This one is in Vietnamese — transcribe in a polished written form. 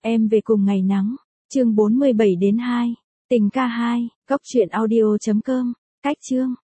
Em về cùng ngày nắng, chương 47 đến 2. Tình ca 2, góc truyện audio.com, cách chương.